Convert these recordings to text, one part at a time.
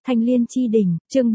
Thanh Liên chi đỉnh, chương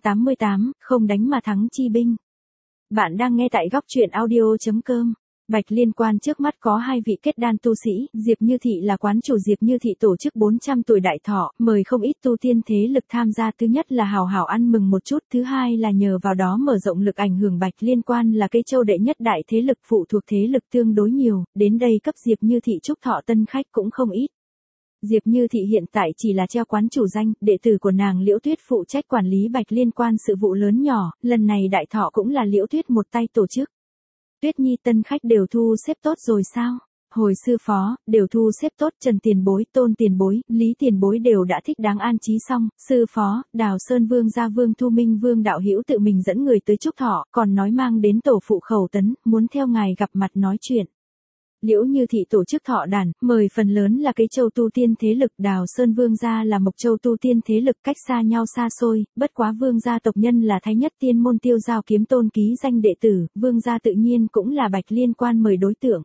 788, không đánh mà thắng chi binh. Bạn đang nghe tại góc truyện audio.com. Bạch Liên Quan trước mắt có 2 vị kết đan tu sĩ, Diệp Như Thị là quán chủ. Diệp Như Thị tổ chức 400 tuổi đại thọ, mời không ít tu tiên thế lực tham gia. Thứ nhất là hào hào ăn mừng một chút, thứ hai là nhờ vào đó mở rộng lực ảnh hưởng. Bạch Liên Quan là cây châu đệ nhất đại thế lực, phụ thuộc thế lực tương đối nhiều, đến đây cấp Diệp Như Thị chúc thọ tân khách cũng không ít. Diệp Như Thị hiện tại chỉ là treo quán chủ danh, đệ tử của nàng Liễu Tuyết phụ trách quản lý Bạch Liên Quan sự vụ lớn nhỏ, lần này đại thọ cũng là Liễu Tuyết một tay tổ chức. Tuyết Nhi, tân khách đều thu xếp tốt rồi sao? Hồi sư phó, đều thu xếp tốt. Trần tiền bối, Tôn tiền bối, Lý tiền bối đều đã thích đáng an trí xong. Sư phó, Đào Sơn Vương gia Vương Thu Minh Vương đạo hữu tự mình dẫn người tới chúc thọ, còn nói mang đến tổ phụ Khẩu Tấn, muốn theo ngài gặp mặt nói chuyện. Liễu Như Thị tổ chức thọ đàn, mời phần lớn là cái châu tu tiên thế lực. Đào Sơn Vương gia là Mộc Châu tu tiên thế lực, cách xa nhau xa xôi, bất quá Vương gia tộc nhân là Thái Nhất Tiên môn Tiêu Giao Kiếm Tôn ký danh đệ tử, Vương gia tự nhiên cũng là Bạch Liên Quan mời đối tượng.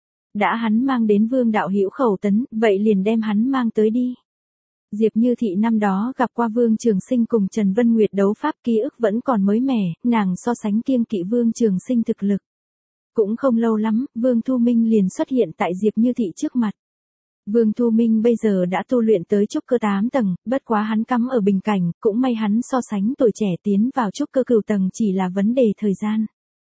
Đã hắn mang đến Vương đạo hữu Khẩu Tấn, vậy liền đem hắn mang tới đi. Diệp Như Thị năm đó gặp qua Vương Trường Sinh cùng Trần Vân Nguyệt đấu pháp, ký ức vẫn còn mới mẻ, nàng so sánh kiêng kỵ Vương Trường Sinh thực lực. Cũng không lâu lắm, Vương Thu Minh liền xuất hiện tại Diệp Như Thị trước mặt. Vương Thu Minh bây giờ đã tu luyện tới trúc cơ 8 tầng, bất quá hắn cắm ở bình cảnh, cũng may hắn so sánh tuổi trẻ tiến vào trúc cơ cửu tầng chỉ là vấn đề thời gian.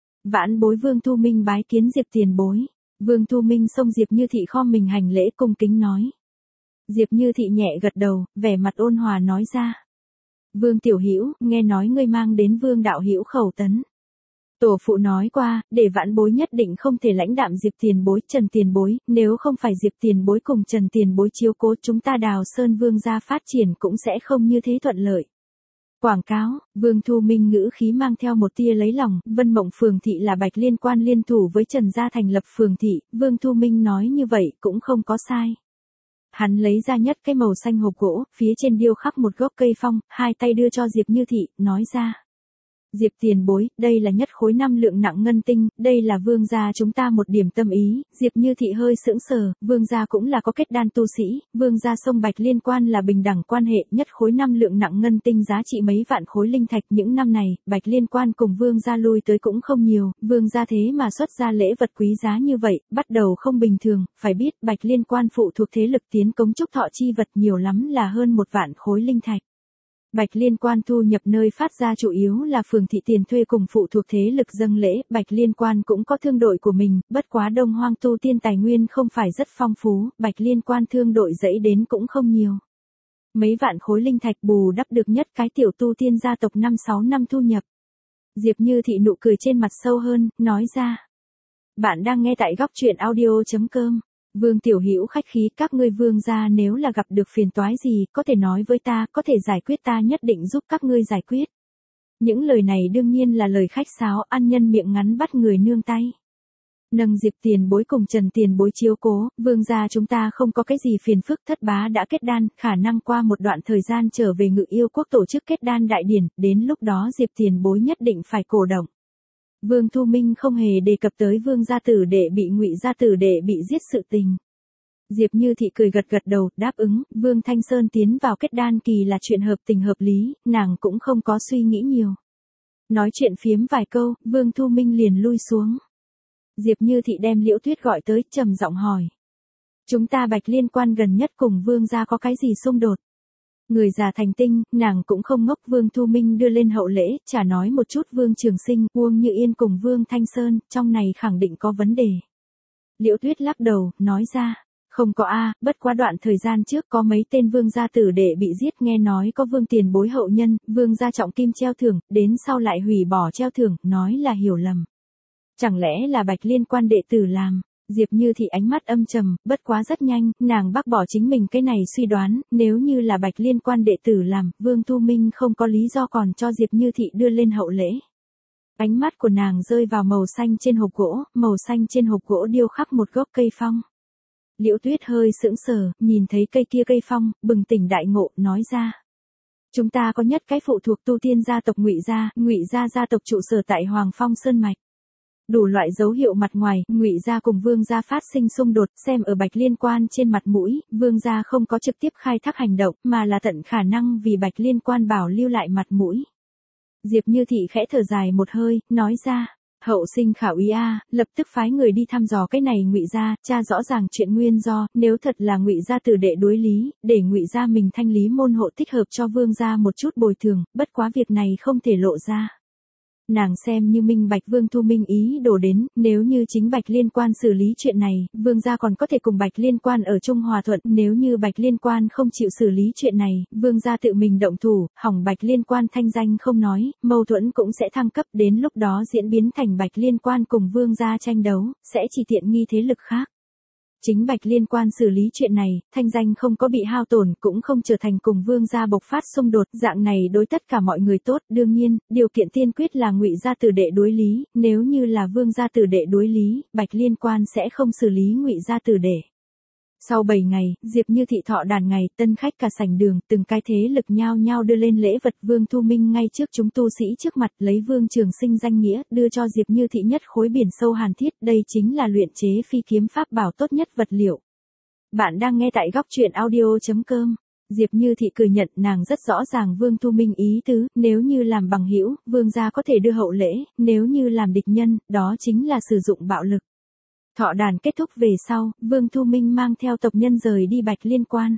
Vãn bối Vương Thu Minh bái kiến Diệp tiền bối. Vương Thu Minh xông Diệp Như Thị khom mình hành lễ cung kính nói. Diệp Như Thị nhẹ gật đầu, vẻ mặt ôn hòa nói ra. Vương tiểu hữu, nghe nói ngươi mang đến Vương đạo hữu Khẩu Tấn. Tổ phụ nói qua, để vãn bối nhất định không thể lãnh đạm Diệp tiền bối, Trần tiền bối, nếu không phải Diệp tiền bối cùng Trần tiền bối chiếu cố, chúng ta Đào Sơn Vương gia phát triển cũng sẽ không như thế thuận lợi. Quảng cáo, Vương Thu Minh ngữ khí mang theo một tia lấy lòng. Vân Mộng Phường Thị là Bạch Liên Quan liên thủ với Trần gia thành lập phường thị, Vương Thu Minh nói như vậy cũng không có sai. Hắn lấy ra nhất cái màu xanh hộp gỗ, phía trên điêu khắc một gốc cây phong, hai tay đưa cho Diệp Như Thị, nói ra. Diệp tiền bối, đây là nhất khối 5 lượng nặng ngân tinh, đây là Vương gia chúng ta một điểm tâm ý. Diệp Như Thị hơi sững sờ, Vương gia cũng là có kết đan tu sĩ, Vương gia sông Bạch Liên Quan là bình đẳng quan hệ, nhất khối 5 lượng nặng ngân tinh giá trị mấy vạn khối linh thạch. Những năm này, Bạch Liên Quan cùng Vương gia lui tới cũng không nhiều, Vương gia thế mà xuất ra lễ vật quý giá như vậy, bắt đầu không bình thường. Phải biết, Bạch Liên Quan phụ thuộc thế lực tiến cống chúc thọ chi vật nhiều lắm là hơn 1 vạn khối linh thạch. Bạch Liên Quan thu nhập nơi phát ra chủ yếu là phường thị tiền thuê cùng phụ thuộc thế lực dâng lễ. Bạch Liên Quan cũng có thương đội của mình, bất quá Đông Hoang tu tiên tài nguyên không phải rất phong phú, Bạch Liên Quan thương đội dẫy đến cũng không nhiều. Mấy vạn khối linh thạch bù đắp được nhất cái tiểu tu tiên gia tộc 5-6 năm thu nhập. Diệp Như Thị nụ cười trên mặt sâu hơn, nói ra. Bạn đang nghe tại góc truyện audio.com. Vương tiểu hữu khách khí, các ngươi Vương gia nếu là gặp được phiền toái gì, có thể nói với ta, có thể giải quyết, ta nhất định giúp các ngươi giải quyết. Những lời này đương nhiên là lời khách sáo, ăn nhân miệng ngắn bắt người nương tay. Nâng Diệp tiền bối cùng Trần tiền bối chiếu cố, Vương gia chúng ta không có cái gì phiền phức. Thất bá đã kết đan, khả năng qua một đoạn thời gian trở về Ngự Yêu quốc tổ chức kết đan đại điển, đến lúc đó Diệp tiền bối nhất định phải cổ động. Vương Thu Minh không hề đề cập tới Vương gia tử đệ bị Ngụy gia tử đệ bị giết sự tình. Diệp Như Thị cười gật gật đầu, đáp ứng. Vương Thanh Sơn tiến vào kết đan kỳ là chuyện hợp tình hợp lý, nàng cũng không có suy nghĩ nhiều. Nói chuyện phiếm vài câu, Vương Thu Minh liền lui xuống. Diệp Như Thị đem Liễu Tuyết gọi tới, trầm giọng hỏi. Chúng ta Bạch Liên Quan gần nhất cùng Vương gia có cái gì xung đột? Người già thành tinh, nàng cũng không ngốc. Vương Thu Minh đưa lên hậu lễ, chả nói một chút Vương Trường Sinh, Uông Như Yên cùng Vương Thanh Sơn, trong này khẳng định có vấn đề. Liễu Tuyết lắc đầu, nói ra, không có a, bất quá đoạn thời gian trước có mấy tên Vương gia tử đệ bị giết, nghe nói có Vương tiền bối hậu nhân, Vương gia trọng kim treo thưởng, đến sau lại hủy bỏ treo thưởng, nói là hiểu lầm. Chẳng lẽ là Bạch Liên Quan đệ tử làm? Diệp Như Thị ánh mắt âm trầm, bất quá rất nhanh, nàng bác bỏ chính mình cái này suy đoán, nếu như là Bạch Liên Quan đệ tử làm, Vương Thu Minh không có lý do còn cho Diệp Như Thị đưa lên hậu lễ. Ánh mắt của nàng rơi vào màu xanh trên hộp gỗ, màu xanh trên hộp gỗ điêu khắc một gốc cây phong. Liễu Tuyết hơi sững sờ, nhìn thấy cây kia cây phong, bừng tỉnh đại ngộ, nói ra. Chúng ta có nhất cái phụ thuộc tu tiên gia tộc Ngụy gia gia tộc trụ sở tại Hoàng Phong Sơn Mạch. Đủ loại dấu hiệu mặt ngoài, Ngụy gia cùng Vương gia phát sinh xung đột, xem ở Bạch Liên Quan trên mặt mũi, Vương gia không có trực tiếp khai thác hành động, mà là tận khả năng vì Bạch Liên Quan bảo lưu lại mặt mũi. Diệp Như Thị khẽ thở dài một hơi, nói ra, hậu sinh khảo ý a, lập tức phái người đi thăm dò cái này Ngụy gia, tra rõ ràng chuyện nguyên do, nếu thật là Ngụy gia tử đệ đối lý, để Ngụy gia mình thanh lý môn hộ thích hợp cho Vương gia một chút bồi thường, bất quá việc này không thể lộ ra. Nàng xem như minh bạch Vương Thu Minh ý đồ đến, nếu như chính Bạch Liên Quan xử lý chuyện này, Vương gia còn có thể cùng Bạch Liên Quan ở chung hòa thuận, nếu như Bạch Liên Quan không chịu xử lý chuyện này, Vương gia tự mình động thủ, hỏng Bạch Liên Quan thanh danh không nói, mâu thuẫn cũng sẽ thăng cấp, đến lúc đó diễn biến thành Bạch Liên Quan cùng Vương gia tranh đấu, sẽ chỉ tiện nghi thế lực khác. Chính Bạch Liên Quan xử lý chuyện này, thanh danh không có bị hao tổn, cũng không trở thành cùng Vương gia bộc phát xung đột, dạng này đối tất cả mọi người tốt, đương nhiên, điều kiện tiên quyết là Ngụy gia tử đệ đối lý, nếu như là Vương gia tử đệ đối lý, Bạch Liên Quan sẽ không xử lý Ngụy gia tử đệ. Sau 7 ngày, Diệp Như Thị thọ đàn ngày, tân khách cả sảnh đường, từng cái thế lực nhao nhao đưa lên lễ vật, Vương Thu Minh ngay trước chúng tu sĩ trước mặt, lấy Vương Trường Sinh danh nghĩa, đưa cho Diệp Như Thị nhất khối biển sâu hàn thiết, đây chính là luyện chế phi kiếm pháp bảo tốt nhất vật liệu. Bạn đang nghe tại góc truyện audio.com. Diệp Như Thị cười nhận, nàng rất rõ ràng Vương Thu Minh ý tứ, nếu như làm bằng hữu, Vương gia có thể đưa hậu lễ, nếu như làm địch nhân, đó chính là sử dụng bạo lực. Thọ đàn kết thúc về sau, Vương Thu Minh mang theo tộc nhân rời đi Bạch Liên Quan.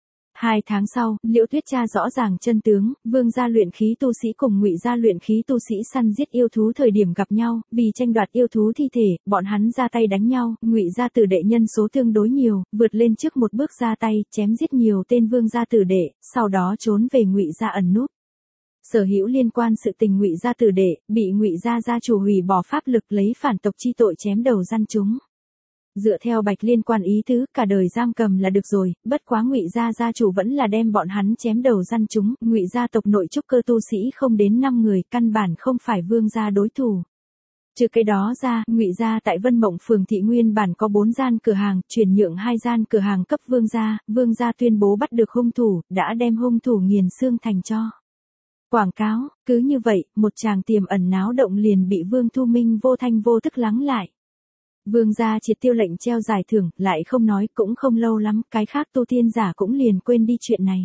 2 tháng sau, Liễu Tuyết tra rõ ràng chân tướng, Vương gia luyện khí tu sĩ cùng Ngụy gia luyện khí tu sĩ săn giết yêu thú thời điểm gặp nhau, vì tranh đoạt yêu thú thi thể, bọn hắn ra tay đánh nhau, Ngụy gia tử đệ nhân số tương đối nhiều, vượt lên trước một bước ra tay, chém giết nhiều tên Vương gia tử đệ, sau đó trốn về Ngụy gia ẩn núp. Sở hữu liên quan sự tình Ngụy gia tử đệ, bị Ngụy gia gia chủ hủy bỏ pháp lực lấy phản tộc chi tội chém đầu gian chúng. Dựa theo Bạch Liên Quan ý tứ, cả đời giam cầm là được rồi, bất quá Ngụy gia gia chủ vẫn là đem bọn hắn chém đầu gian chúng, Ngụy gia tộc nội trúc cơ tu sĩ không đến 5 người, căn bản không phải Vương gia đối thủ. Trừ cái đó ra, Ngụy gia tại Vân Mộng phường thị nguyên bản có 4 gian cửa hàng, chuyển nhượng 2 gian cửa hàng cấp Vương gia tuyên bố bắt được hung thủ, đã đem hung thủ nghiền xương thành tro. Quảng cáo, cứ như vậy, một tràng tiềm ẩn náo động liền bị Vương Thu Minh vô thanh vô tức lắng lại. Vương gia triệt tiêu lệnh treo giải thưởng, lại không nói, cũng không lâu lắm, cái khác tu tiên giả cũng liền quên đi chuyện này.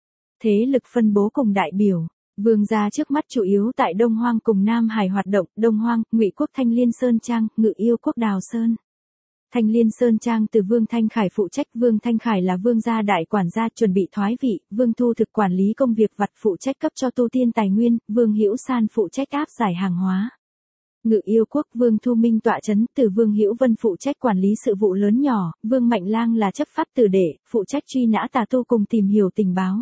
Thế lực phân bố cùng đại biểu, Vương gia trước mắt chủ yếu tại Đông Hoang cùng Nam Hải hoạt động, Đông Hoang, Ngụy quốc Thanh Liên Sơn Trang, Ngự Yêu quốc Đào Sơn. Thanh Liên Sơn Trang từ Vương Thanh Khải phụ trách, Vương Thanh Khải là Vương gia đại quản gia chuẩn bị thoái vị, Vương Thu Thực quản lý công việc vặt phụ trách cấp cho tu tiên tài nguyên, Vương Hữu San phụ trách áp giải hàng hóa. Ngự Yêu quốc Vương Thu Minh tọa chấn, từ Vương Hữu Vân phụ trách quản lý sự vụ lớn nhỏ, Vương Mạnh Lang là chấp pháp tử đệ, phụ trách truy nã tà tu cùng tìm hiểu tình báo.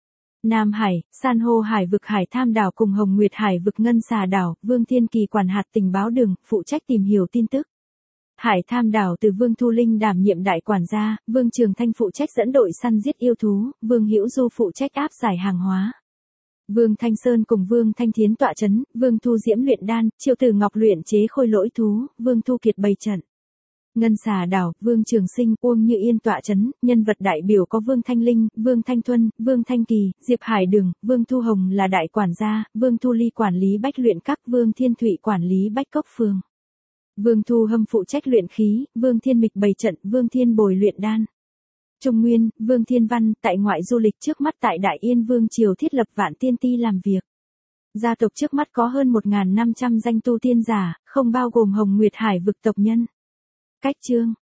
Nam Hải, San hô Hải vực Hải Tham đảo cùng Hồng Nguyệt Hải vực Ngân Xà đảo, Vương Thiên Kỳ quản hạt tình báo đường, phụ trách tìm hiểu tin tức. Hải Tham đảo từ Vương Thu Linh đảm nhiệm đại quản gia, Vương Trường Thanh phụ trách dẫn đội săn giết yêu thú, Vương Hữu Du phụ trách áp giải hàng hóa. Vương Thanh Sơn cùng Vương Thanh Thiến tọa chấn, Vương Thu Diễm luyện đan, Triệu Tử Ngọc luyện chế khôi lỗi thú, Vương Thu Kiệt bày trận. Ngân Xà đảo, Vương Trường Sinh, Uông Như Yên tọa chấn, nhân vật đại biểu có Vương Thanh Linh, Vương Thanh Thuân, Vương Thanh Kỳ, Diệp Hải Đường, Vương Thu Hồng là đại quản gia, Vương Thu Ly quản lý Bách luyện các, Vương Thiên Thụy quản lý Bách Cốc phường. Vương Thu Hâm phụ trách luyện khí, Vương Thiên Mịch bày trận, Vương Thiên Bồi luyện đan. Trung Nguyên, Vương Thiên Văn, tại ngoại du lịch trước mắt tại Đại Yên Vương Triều thiết lập Vạn Tiên Ti làm việc. Gia tộc trước mắt có hơn 1.500 danh tu tiên giả, không bao gồm Hồng Nguyệt Hải vực tộc nhân. Cách chương.